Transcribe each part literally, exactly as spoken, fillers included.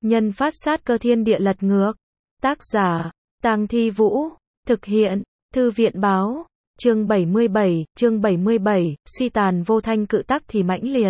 Nhân phát sát cơ thiên địa lật ngược. Tác giả, Tang Thi Vũ. Thực hiện, Thư viện báo. Chương bảy mươi bảy, chương bảy mươi bảy, suy tàn vô thanh cự tắc thì mãnh liệt.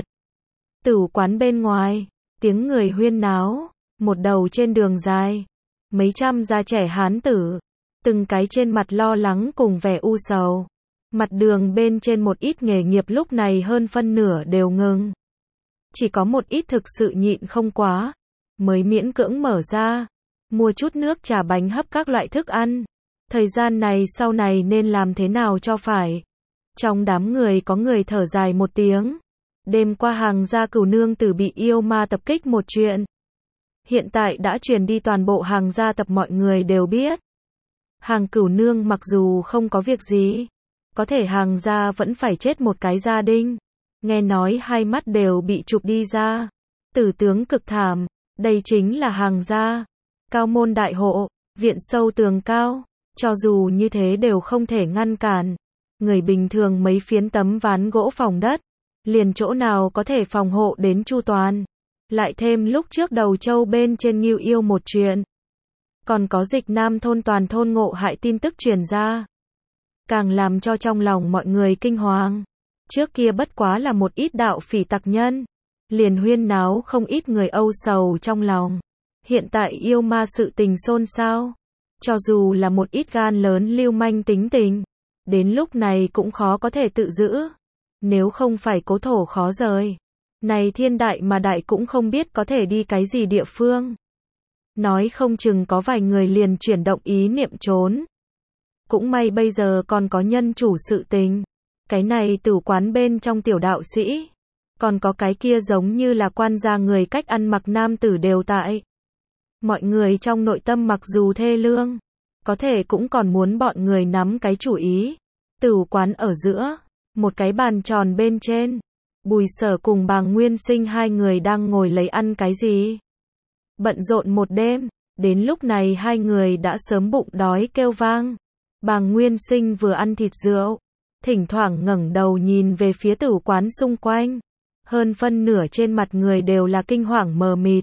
Tửu quán bên ngoài, tiếng người huyên náo, một đầu trên đường dài, mấy trăm già trẻ hán tử, từng cái trên mặt lo lắng cùng vẻ u sầu. Mặt đường bên trên một ít nghề nghiệp lúc này hơn phân nửa đều ngừng. Chỉ có một ít thực sự nhịn không quá, mới miễn cưỡng mở ra, mua chút nước trà bánh hấp các loại thức ăn. Thời gian này sau này nên làm thế nào cho phải. Trong đám người có người thở dài một tiếng. Đêm qua hàng gia Cửu nương tử bị yêu ma tập kích một chuyện. Hiện tại đã truyền đi toàn bộ hàng gia tập, mọi người đều biết. Hàng Cửu nương mặc dù không có việc gì, có thể hàng gia vẫn phải chết một cái gia đình. Nghe nói hai mắt đều bị chụp đi ra. Tử tướng cực thảm, đây chính là hàng gia. Cao môn đại hộ, viện sâu tường cao. Cho dù như thế đều không thể ngăn cản. Người bình thường mấy phiến tấm ván gỗ phòng đất, liền chỗ nào có thể phòng hộ đến chu toàn. Lại thêm lúc trước đầu châu bên trên Ngưu Yêu một chuyện. Còn có Dịch Nam thôn toàn thôn ngộ hại tin tức truyền ra. Càng làm cho trong lòng mọi người kinh hoàng. Trước kia bất quá là một ít đạo phỉ tặc nhân. Liền huyên náo không ít người âu sầu trong lòng. Hiện tại yêu ma sự tình xôn xao. Cho dù là một ít gan lớn lưu manh tính tình, đến lúc này cũng khó có thể tự giữ. Nếu không phải cố thổ khó rời. Này thiên đại mà đại cũng không biết có thể đi cái gì địa phương. Nói không chừng có vài người liền chuyển động ý niệm trốn. Cũng may bây giờ còn có nhân chủ sự tình. Cái này tử quán bên trong tiểu đạo sĩ. Còn có cái kia giống như là quan gia người cách ăn mặc nam tử đều tại. Mọi người trong nội tâm mặc dù thê lương, có thể cũng còn muốn bọn người nắm cái chủ ý. Tửu quán ở giữa, một cái bàn tròn bên trên, Bùi Sở cùng Bàng Nguyên Sinh hai người đang ngồi lấy ăn cái gì. Bận rộn một đêm, đến lúc này hai người đã sớm bụng đói kêu vang. Bàng Nguyên Sinh vừa ăn thịt rượu, thỉnh thoảng ngẩng đầu nhìn về phía tửu quán xung quanh. Hơn phân nửa trên mặt người đều là kinh hoàng mờ mịt.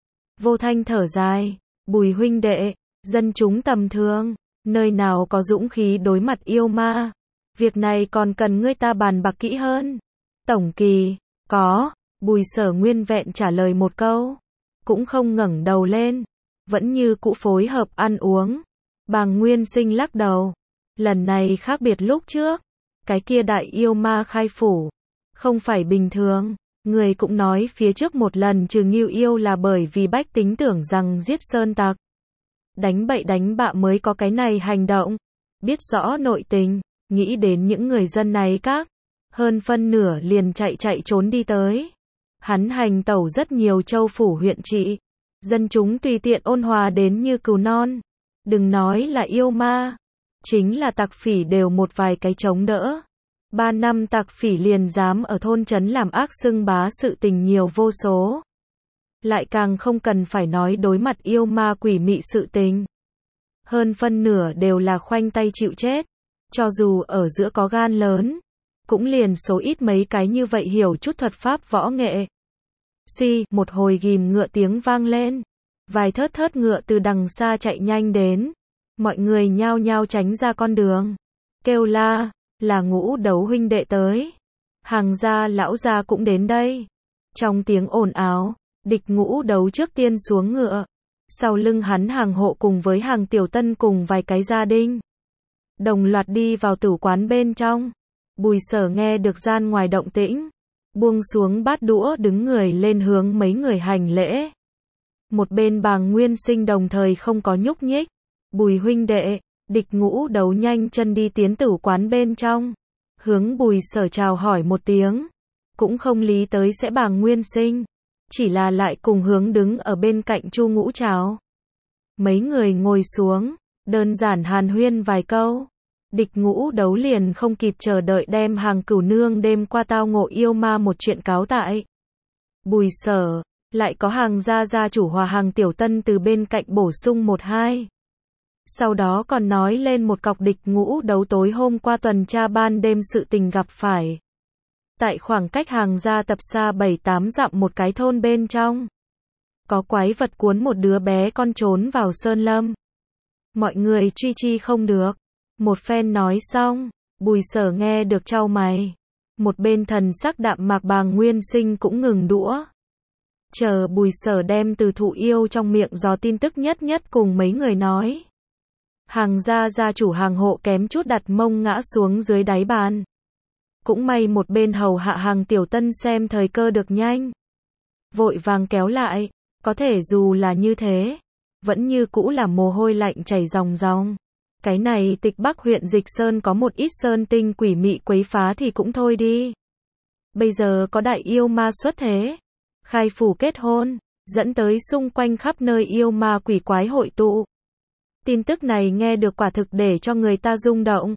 Vô thanh thở dài, Bùi huynh đệ, dân chúng tầm thường, nơi nào có dũng khí đối mặt yêu ma. Việc này còn cần ngươi ta bàn bạc kỹ hơn. Tổng kỳ, có, Bùi Sở nguyên vẹn trả lời một câu, cũng không ngẩng đầu lên, vẫn như cũ phối hợp ăn uống. Bàng Nguyên Sinh lắc đầu, lần này khác biệt lúc trước, cái kia đại yêu ma khai phủ, không phải bình thường. Người cũng nói phía trước một lần trừ Ngưu Yêu là bởi vì bách tính tưởng rằng giết sơn tặc. Đánh bậy đánh bạ mới có cái này hành động. Biết rõ nội tình, nghĩ đến những người dân này các. Hơn phân nửa liền chạy chạy trốn đi tới. Hắn hành tẩu rất nhiều châu phủ huyện trị. Dân chúng tùy tiện ôn hòa đến như cừu non. Đừng nói là yêu ma. Chính là tặc phỉ đều một vài cái chống đỡ. Ba năm tặc phỉ liền dám ở thôn trấn làm ác xưng bá sự tình nhiều vô số. Lại càng không cần phải nói đối mặt yêu ma quỷ mị sự tình. Hơn phân nửa đều là khoanh tay chịu chết. Cho dù ở giữa có gan lớn, cũng liền số ít mấy cái như vậy hiểu chút thuật pháp võ nghệ. Suy, một hồi ghim ngựa tiếng vang lên. Vài thớt thớt ngựa từ đằng xa chạy nhanh đến. Mọi người nhao nhao tránh ra con đường. Kêu la. Là Ngũ Đấu huynh đệ tới. Hàng gia lão gia cũng đến đây. Trong tiếng ồn ào, địch Ngũ Đấu trước tiên xuống ngựa. Sau lưng hắn hàng hộ cùng với hàng tiểu tân cùng vài cái gia đình. Đồng loạt đi vào tử quán bên trong. Bùi Sở nghe được gian ngoài động tĩnh. Buông xuống bát đũa đứng người lên hướng mấy người hành lễ. Một bên Bàng Nguyên Sinh đồng thời không có nhúc nhích. Bùi huynh đệ. Địch Ngũ Đấu nhanh chân đi tiến tử quán bên trong. Hướng Bùi Sở chào hỏi một tiếng. Cũng không lý tới sẽ Bàng Nguyên Sinh. Chỉ là lại cùng hướng đứng ở bên cạnh Chu Ngũ chào. Mấy người ngồi xuống. Đơn giản hàn huyên vài câu. Địch Ngũ Đấu liền không kịp chờ đợi đem hàng Cửu nương đêm qua tao ngộ yêu ma một chuyện cáo tại. Bùi Sở. Lại có hàng gia gia chủ hòa hàng tiểu tân từ bên cạnh bổ sung một hai. Sau đó còn nói lên một cọc địch Ngũ Đấu tối hôm qua tuần tra ban đêm sự tình gặp phải. Tại khoảng cách hàng gia tập xa bảy tám dặm một cái thôn bên trong. có quái vật cuốn một đứa bé con trốn vào sơn lâm. Mọi người truy chi không được. Một phen nói xong, Bùi Sở nghe được chau mày. Một bên thần sắc đạm mạc Bàng Nguyên Sinh cũng ngừng đũa. Chờ Bùi Sở đem từ thụ yêu trong miệng dò tin tức nhất nhất cùng mấy người nói. Hàng gia gia chủ hàng hộ kém chút đặt mông ngã xuống dưới đáy bàn. Cũng may một bên hầu hạ Hàng Tiểu Tân xem thời cơ được nhanh. Vội vàng kéo lại, có thể dù là như thế, vẫn như cũ là mồ hôi lạnh chảy ròng ròng. Cái này Tịch Bắc huyện Dịch Sơn có một ít sơn tinh quỷ mị quấy phá thì cũng thôi đi. Bây giờ có đại yêu ma xuất thế, khai phủ kết hôn, dẫn tới xung quanh khắp nơi yêu ma quỷ quái hội tụ. Tin tức này nghe được quả thực để cho người ta rung động.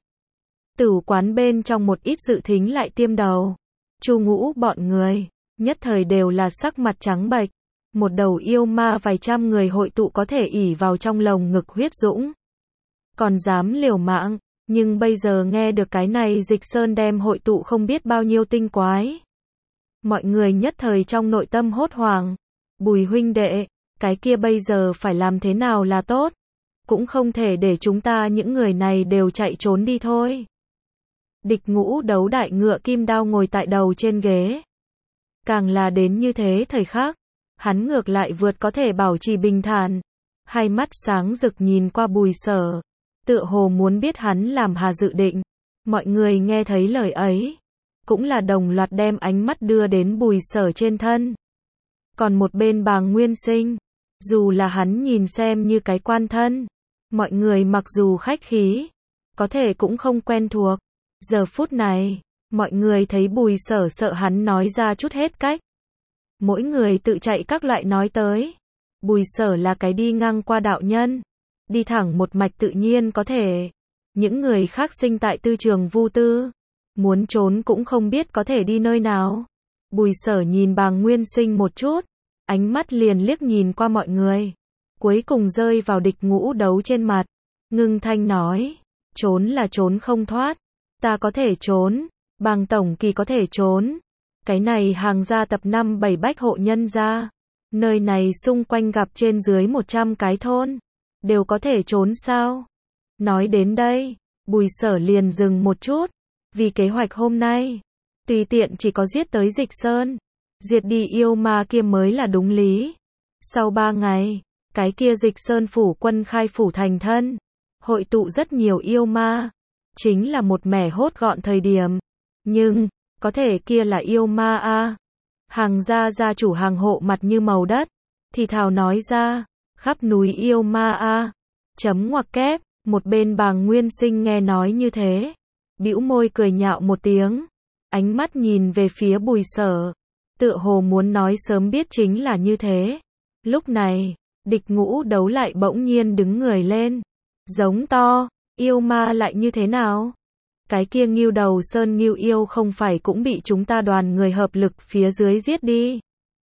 Tử quán bên trong một ít dự thính lại tiêm đầu. Chu Ngũ bọn người, nhất thời đều là sắc mặt trắng bệch. Một đầu yêu ma vài trăm người hội tụ có thể ỉ vào trong lồng ngực huyết dũng. Còn dám liều mạng, nhưng bây giờ nghe được cái này Dịch Sơn đem hội tụ không biết bao nhiêu tinh quái. Mọi người nhất thời trong nội tâm hốt hoảng. Bùi huynh đệ, cái kia bây giờ phải làm thế nào là tốt? Cũng không thể để chúng ta những người này đều chạy trốn đi thôi. Địch Ngũ đấu đại ngựa kim đao ngồi tại đầu trên ghế. Càng là đến như thế thời khắc, hắn ngược lại vượt có thể bảo trì bình thản. Hai mắt sáng rực nhìn qua Bùi Sở, tựa hồ muốn biết hắn làm hà dự định. Mọi người nghe thấy lời ấy, cũng là đồng loạt đem ánh mắt đưa đến Bùi Sở trên thân. Còn một bên Bàng Nguyên Sinh, dù là hắn nhìn xem như cái quan thân, mọi người mặc dù khách khí, có thể cũng không quen thuộc. Giờ phút này, mọi người thấy Bùi Sở sợ hắn nói ra chút hết cách. Mỗi người tự chạy các loại nói tới. Bùi Sở là cái đi ngang qua đạo nhân, đi thẳng một mạch tự nhiên có thể. Những người khác sinh tại tư trường vu tư, muốn trốn cũng không biết có thể đi nơi nào. Bùi Sở nhìn Bàng Nguyên Sinh một chút, ánh mắt liền liếc nhìn qua mọi người, cuối cùng rơi vào Địch Ngũ đấu trên mặt. Ngưng thanh nói, trốn là trốn không thoát. Ta có thể trốn, Bàng tổng kỳ có thể trốn. Cái này Hàng gia tập năm bảy bách hộ nhân gia. Nơi này xung quanh gặp trên dưới một trăm cái thôn. Đều có thể trốn sao? Nói đến đây, Bùi Sở liền dừng một chút. Vì kế hoạch hôm nay, tùy tiện chỉ có giết tới Dịch Sơn. Diệt đi yêu ma kia mới là đúng lý. Sau ba ngày, cái kia Dịch Sơn phủ quân khai phủ thành thân. Hội tụ rất nhiều yêu ma. Chính là một mẻ hốt gọn thời điểm. Nhưng, có thể kia là yêu ma a à. Hàng gia gia chủ hàng hộ mặt như màu đất. Thì thào nói ra, khắp núi yêu ma a à. Chấm ngoặc kép, một bên Bàng Nguyên Sinh nghe nói như thế. Bĩu môi cười nhạo một tiếng. Ánh mắt nhìn về phía Bùi Sở. Tựa hồ muốn nói sớm biết chính là như thế. Lúc này, Địch Ngũ đấu lại bỗng nhiên đứng người lên. Giống to, yêu ma lại như thế nào? Cái kia Ngưu Đầu Sơn Ngưu yêu không phải cũng bị chúng ta đoàn người hợp lực phía dưới giết đi.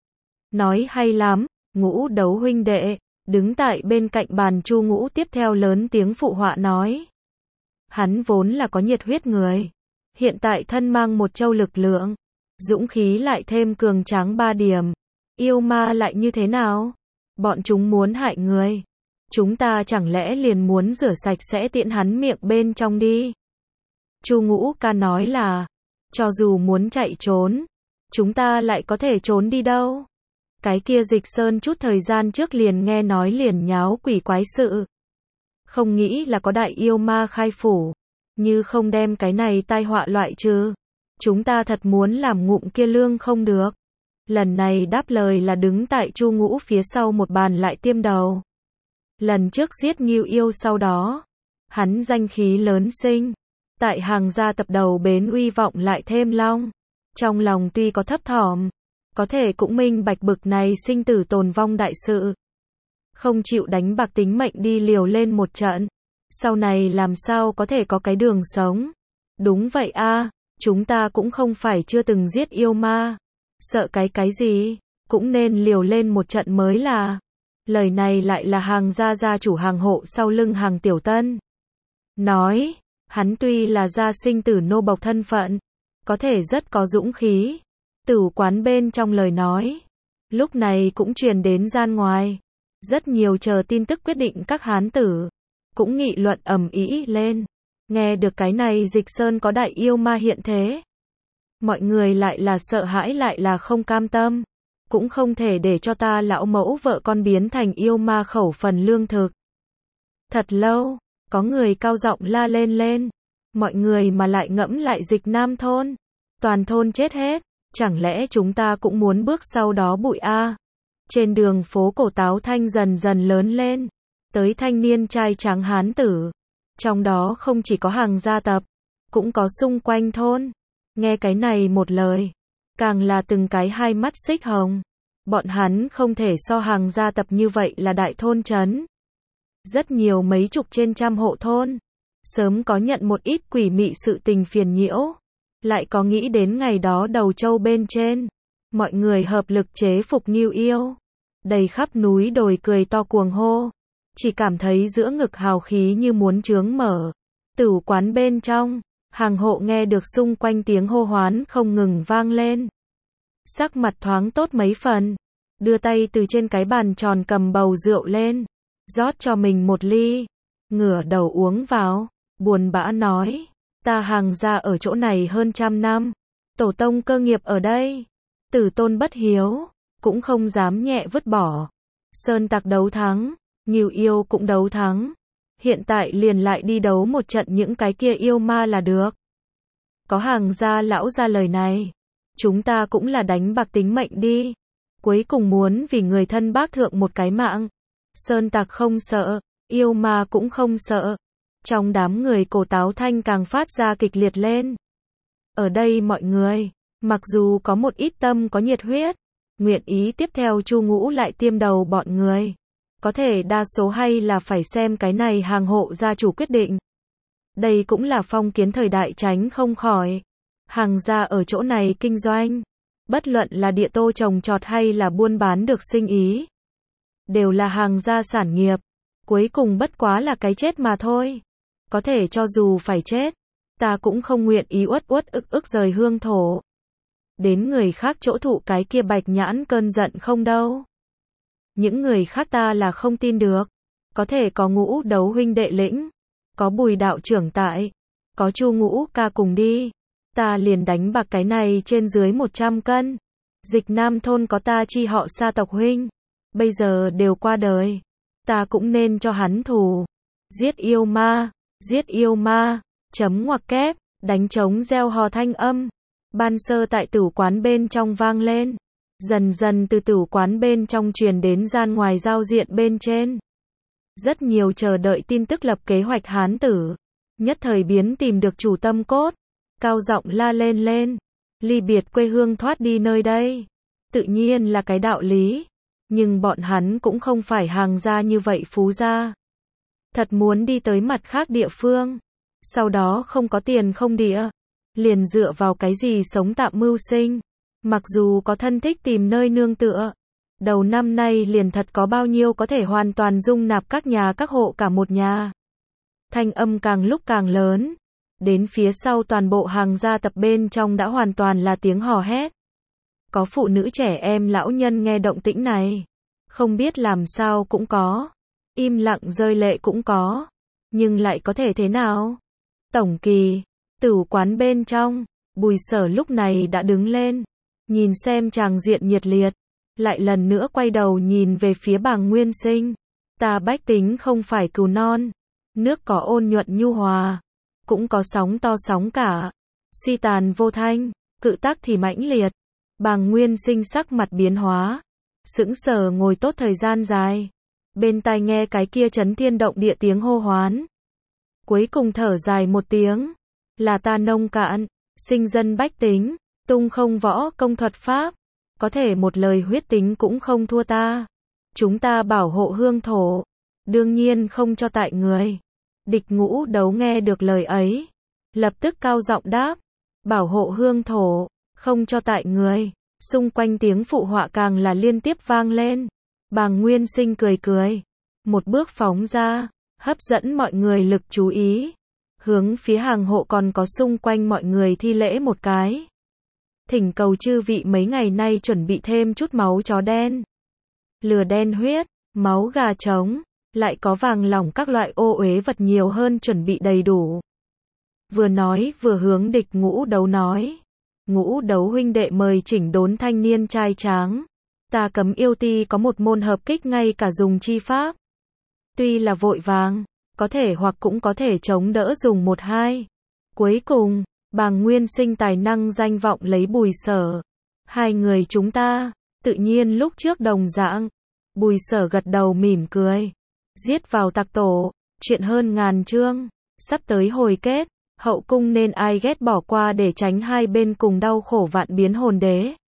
Nói hay lắm, Ngũ đấu huynh đệ, đứng tại bên cạnh bàn Chu Ngũ tiếp theo lớn tiếng phụ họa nói. Hắn vốn là có nhiệt huyết người. Hiện tại thân mang một châu lực lượng. Dũng khí lại thêm cường tráng ba điểm. Yêu ma lại như thế nào? Bọn chúng muốn hại người. Chúng ta chẳng lẽ liền muốn rửa sạch sẽ tiện hắn miệng bên trong đi? Chu Ngũ ca nói là, cho dù muốn chạy trốn, chúng ta lại có thể trốn đi đâu? Cái kia Dịch Sơn chút thời gian trước liền nghe nói liền nháo quỷ quái sự. Không nghĩ là có đại yêu ma khai phủ. Như không đem cái này tai họa loại trừ, chúng ta thật muốn làm ngụm kia lương không được. Lần này đáp lời là đứng tại Chu Ngũ phía sau một bàn lại tiêm đầu. Lần trước giết Ngưu yêu sau đó, hắn danh khí lớn sinh. Tại Hàng gia tập đầu bến uy vọng lại thêm long. Trong lòng tuy có thấp thỏm, có thể cũng minh bạch bực này sinh tử tồn vong đại sự. Không chịu đánh bạc tính mệnh đi liều lên một trận. Sau này làm sao có thể có cái đường sống. Đúng vậy a, chúng ta cũng không phải chưa từng giết yêu ma. Sợ cái cái gì, cũng nên liều lên một trận mới là. Lời này lại là Hàng gia gia chủ hàng hộ sau lưng Hàng Tiểu Tân. Nói, hắn tuy là gia sinh tử nô bộc thân phận, có thể rất có dũng khí. Tử quán bên trong lời nói, lúc này cũng truyền đến gian ngoài. Rất nhiều chờ tin tức quyết định các hán tử, cũng nghị luận ầm ĩ lên. Nghe được cái này Dịch Sơn có đại yêu ma hiện thế. Mọi người lại là sợ hãi lại là không cam tâm. Cũng không thể để cho ta lão mẫu vợ con biến thành yêu ma khẩu phần lương thực. Thật lâu, có người cao giọng la lên lên. Mọi người mà lại ngẫm lại Dịch Nam thôn. Toàn thôn chết hết, chẳng lẽ chúng ta cũng muốn bước sau đó bụi a? Trên đường phố cổ táo thanh dần dần lớn lên. Tới thanh niên trai tráng hán tử. Trong đó không chỉ có hàng gia tập, cũng có xung quanh thôn. Nghe cái này một lời, càng là từng cái hai mắt xích hồng. Bọn hắn không thể so hàng gia tập như vậy là đại thôn trấn. Rất nhiều mấy chục trên trăm hộ thôn. Sớm có nhận một ít quỷ mị sự tình phiền nhiễu. Lại có nghĩ đến ngày đó đầu châu bên trên. Mọi người hợp lực chế phục Ngưu Yêu. Đầy khắp núi đồi cười to cuồng hô. Chỉ cảm thấy giữa ngực hào khí như muốn trướng mở. Tửu quán bên trong, hàng hộ nghe được xung quanh tiếng hô hoán không ngừng vang lên. Sắc mặt thoáng tốt mấy phần. Đưa tay từ trên cái bàn tròn cầm bầu rượu lên. Rót cho mình một ly. Ngửa đầu uống vào. Buồn bã nói. Ta hàng gia ở chỗ này hơn trăm năm. Tổ tông cơ nghiệp ở đây. Tử tôn bất hiếu. Cũng không dám nhẹ vứt bỏ. Sơn tặc đấu thắng. Ngưu Yêu cũng đấu thắng. Hiện tại liền lại đi đấu một trận những cái kia yêu ma là được. Có hàng gia lão ra lời này. Chúng ta cũng là đánh bạc tính mệnh đi. Cuối cùng muốn vì người thân bác thượng một cái mạng. Sơn tặc không sợ. Yêu ma cũng không sợ. Trong đám người cổ táo thanh càng phát ra kịch liệt lên. Ở đây mọi người, mặc dù có một ít tâm có nhiệt huyết, nguyện ý tiếp theo Chu Ngũ lại tiêm đầu bọn người. Có thể đa số hay là phải xem cái này hàng hộ gia chủ quyết định. Đây cũng là phong kiến thời đại tránh không khỏi. Hàng gia ở chỗ này kinh doanh. Bất luận là địa tô trồng trọt hay là buôn bán được sinh ý. Đều là hàng gia sản nghiệp. Cuối cùng bất quá là cái chết mà thôi. Có thể cho dù phải chết, ta cũng không nguyện ý uất uất ức ức rời hương thổ. Đến người khác chỗ thụ cái kia bạch nhãn cơn giận không đâu. Những người khác ta là không tin được. Có thể có Ngũ đấu huynh đệ lĩnh. Có Bùi đạo trưởng tại. Có Chu Ngũ ca cùng đi. Ta liền đánh bạc cái này trên dưới một trăm cân. Dịch Nam thôn có ta chi họ Sa tộc huynh. Bây giờ đều qua đời. Ta cũng nên cho hắn thù. Giết yêu ma. Giết yêu ma. Chấm ngoặc kép. Đánh trống reo hò thanh âm. Ban sơ tại tửu quán bên trong vang lên. Dần dần từ tửu quán bên trong truyền đến gian ngoài giao diện bên trên. Rất nhiều chờ đợi tin tức lập kế hoạch hán tử. Nhất thời biến tìm được chủ tâm cốt. Cao giọng la lên lên. Ly biệt quê hương thoát đi nơi đây. Tự nhiên là cái đạo lý. Nhưng bọn hắn cũng không phải hàng gia như vậy phú gia. Thật muốn đi tới mặt khác địa phương. Sau đó không có tiền không địa. Liền dựa vào cái gì sống tạm mưu sinh. Mặc dù có thân thích tìm nơi nương tựa. Đầu năm nay liền thật có bao nhiêu có thể hoàn toàn dung nạp các nhà các hộ cả một nhà. Thanh âm càng lúc càng lớn. Đến phía sau toàn bộ hàng gia tập bên trong đã hoàn toàn là tiếng hò hét. Có phụ nữ trẻ em lão nhân nghe động tĩnh này. Không biết làm sao cũng có. Im lặng rơi lệ cũng có. Nhưng lại có thể thế nào? Tổng kỳ, tửu quán bên trong, Bùi Sở lúc này đã đứng lên. Nhìn xem tràng diện nhiệt liệt. Lại lần nữa quay đầu nhìn về phía Bàng Nguyên Sinh. Ta bách tính không phải cừu non. Nước có ôn nhuận nhu hòa. Cũng có sóng to sóng cả. Suy tàn vô thanh. Cự tác thì mãnh liệt. Bàng Nguyên Sinh sắc mặt biến hóa. Sững sờ ngồi tốt thời gian dài. Bên tai nghe cái kia chấn thiên động địa tiếng hô hoán. Cuối cùng thở dài một tiếng. Là ta nông cạn. Sinh dân bách tính. Tung không võ công thuật pháp. Có thể một lời huyết tính cũng không thua ta. Chúng ta bảo hộ hương thổ. Đương nhiên không cho tại người. Địch Ngũ đấu nghe được lời ấy. Lập tức cao giọng đáp. Bảo hộ hương thổ. Không cho tại người. Xung quanh tiếng phụ họa càng là liên tiếp vang lên. Bàng Nguyên Sinh cười cười. Một bước phóng ra. Hấp dẫn mọi người lực chú ý. Hướng phía hàng hộ còn có xung quanh mọi người thi lễ một cái. Thỉnh cầu chư vị mấy ngày nay chuẩn bị thêm chút máu chó đen, lừa đen huyết, máu gà trống, lại có vàng lỏng các loại ô uế vật nhiều hơn chuẩn bị đầy đủ. Vừa nói vừa hướng Địch Ngũ Đấu nói. Ngũ Đấu huynh đệ mời chỉnh đốn thanh niên trai tráng. Ta Cấm Yêu Ti có một môn hợp kích ngay cả dùng chi pháp. Tuy là vội vàng, có thể hoặc cũng có thể chống đỡ dùng một hai. Cuối cùng, Bàng Nguyên Sinh tài năng danh vọng lấy Bùi Sở. Hai người chúng ta, tự nhiên lúc trước đồng dạng. Bùi Sở gật đầu mỉm cười. Giết vào tặc tổ, chuyện hơn ngàn chương. Sắp tới hồi kết, hậu cung nên ai ghét bỏ qua để tránh hai bên cùng đau khổ vạn biến hồn đế.